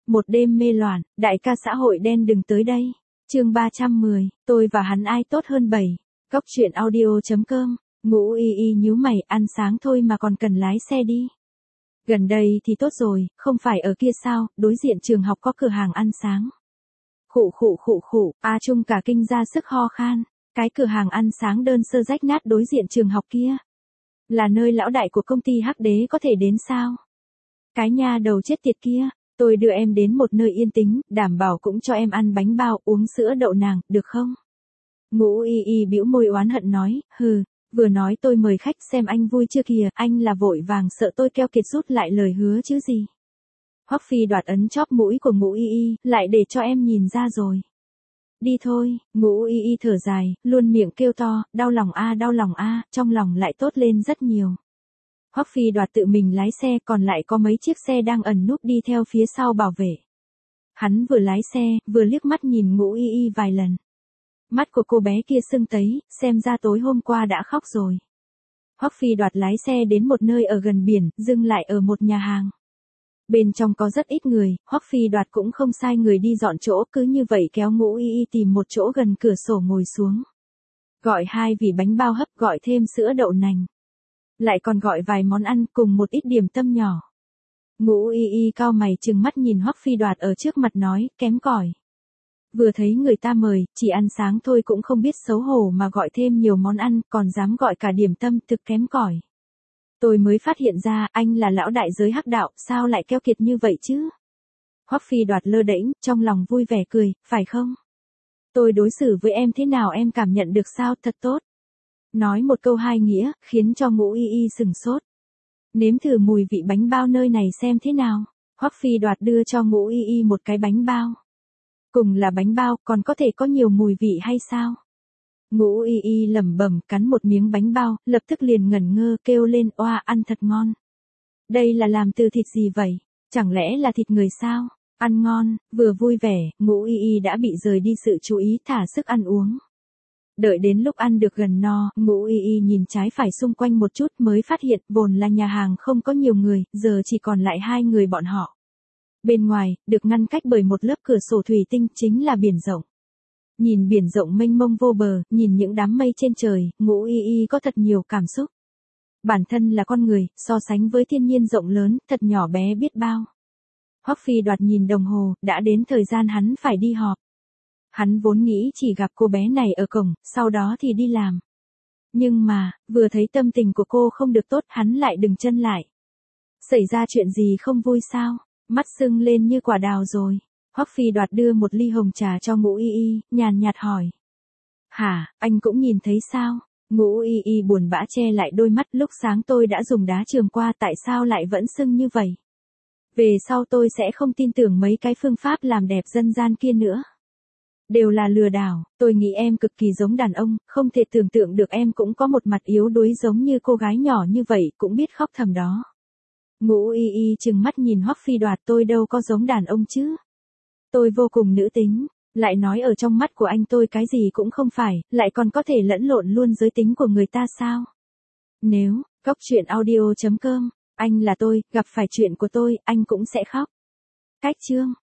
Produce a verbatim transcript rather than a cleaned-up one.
một đêm mê loạn, đại ca xã hội đen đừng tới đây. Chương ba trăm mười, tôi và hắn ai tốt hơn bảy. Cốc truyện audio chấm com. Ngũ Y Y nhíu mày, ăn sáng thôi mà còn cần lái xe đi. Gần đây thì tốt rồi, không phải ở kia sao, đối diện trường học có cửa hàng ăn sáng. Khụ khụ khụ khụ, A Trung cả kinh ra sức ho khan. Cái cửa hàng ăn sáng đơn sơ rách nát đối diện trường học kia. Là nơi lão đại của công ty Hắc Đế có thể đến sao? Cái nha đầu chết tiệt kia, tôi đưa em đến một nơi yên tĩnh, đảm bảo cũng cho em ăn bánh bao, uống sữa đậu nành, được không? Ngũ Y Y bĩu môi oán hận nói, hừ, vừa nói tôi mời khách xem anh vui chưa kìa, anh là vội vàng sợ tôi keo kiệt rút lại lời hứa chứ gì. Hoắc Phi đoạt ấn chóp mũi của Ngũ Y Y, lại để cho em nhìn ra rồi. Đi thôi, Ngũ Y Y thở dài, luôn miệng kêu to, đau lòng a đau lòng a, trong lòng lại tốt lên rất nhiều. Hoắc Phi đoạt tự mình lái xe, còn lại có mấy chiếc xe đang ẩn núp đi theo phía sau bảo vệ. Hắn vừa lái xe, vừa liếc mắt nhìn Ngũ Y Y vài lần. Mắt của cô bé kia sưng tấy, xem ra tối hôm qua đã khóc rồi. Hoắc Phi đoạt lái xe đến một nơi ở gần biển, dừng lại ở một nhà hàng. Bên trong có rất ít người, Hoắc Phi đoạt cũng không sai người đi dọn chỗ, cứ như vậy kéo Ngũ Y Y tìm một chỗ gần cửa sổ ngồi xuống. Gọi hai vỉ bánh bao hấp, gọi thêm sữa đậu nành. Lại còn gọi vài món ăn cùng một ít điểm tâm nhỏ. Ngũ Y Y cau mày trừng mắt nhìn Hoắc Phi đoạt ở trước mặt nói, kém cỏi. Vừa thấy người ta mời, chỉ ăn sáng thôi cũng không biết xấu hổ mà gọi thêm nhiều món ăn, còn dám gọi cả điểm tâm, thực kém cỏi. Tôi mới phát hiện ra, anh là lão đại giới hắc đạo, sao lại keo kiệt như vậy chứ? Hoắc Phi đoạt lơ đễnh, trong lòng vui vẻ cười, phải không? Tôi đối xử với em thế nào em cảm nhận được sao, thật tốt. Nói một câu hai nghĩa, khiến cho Ngũ Y Y sừng sốt. Nếm thử mùi vị bánh bao nơi này xem thế nào. Hoắc Phi đoạt đưa cho Ngũ Y Y một cái bánh bao. Cùng là bánh bao, còn có thể có nhiều mùi vị hay sao? Ngũ Y Y lẩm bẩm cắn một miếng bánh bao, lập tức liền ngẩn ngơ kêu lên, oa, ăn thật ngon. Đây là làm từ thịt gì vậy? Chẳng lẽ là thịt người sao? Ăn ngon, vừa vui vẻ, Ngũ Y Y đã bị rời đi sự chú ý thả sức ăn uống. Đợi đến lúc ăn được gần no, Ngũ Y Y nhìn trái phải xung quanh một chút mới phát hiện vốn là nhà hàng không có nhiều người, giờ chỉ còn lại hai người bọn họ. Bên ngoài, được ngăn cách bởi một lớp cửa sổ thủy tinh chính là biển rộng. Nhìn biển rộng mênh mông vô bờ, nhìn những đám mây trên trời, Ngũ Y Y có thật nhiều cảm xúc. Bản thân là con người, so sánh với thiên nhiên rộng lớn, thật nhỏ bé biết bao. Hoắc Phi đoạt nhìn đồng hồ, đã đến thời gian hắn phải đi họp. Hắn vốn nghĩ chỉ gặp cô bé này ở cổng, sau đó thì đi làm. Nhưng mà, vừa thấy tâm tình của cô không được tốt, hắn lại đừng chân lại. Xảy ra chuyện gì không vui sao? Mắt sưng lên như quả đào rồi. Hoắc Phi đoạt đưa một ly hồng trà cho Ngũ Y Y, nhàn nhạt hỏi. Hả, anh cũng nhìn thấy sao? Ngũ Y Y buồn bã che lại đôi mắt, lúc sáng tôi đã dùng đá trường qua, tại sao lại vẫn sưng như vậy? Về sau tôi sẽ không tin tưởng mấy cái phương pháp làm đẹp dân gian kia nữa. Đều là lừa đảo, tôi nghĩ em cực kỳ giống đàn ông, không thể tưởng tượng được em cũng có một mặt yếu đuối giống như cô gái nhỏ như vậy, cũng biết khóc thầm đó. Ngũ Y Y trừng mắt nhìn Hoắc Phi đoạt, tôi đâu có giống đàn ông chứ. Tôi vô cùng nữ tính, lại nói ở trong mắt của anh tôi cái gì cũng không phải, lại còn có thể lẫn lộn luôn giới tính của người ta sao? Nếu, cốc truyện audio chấm com, anh là tôi, gặp phải chuyện của tôi, anh cũng sẽ khóc. Cách chương.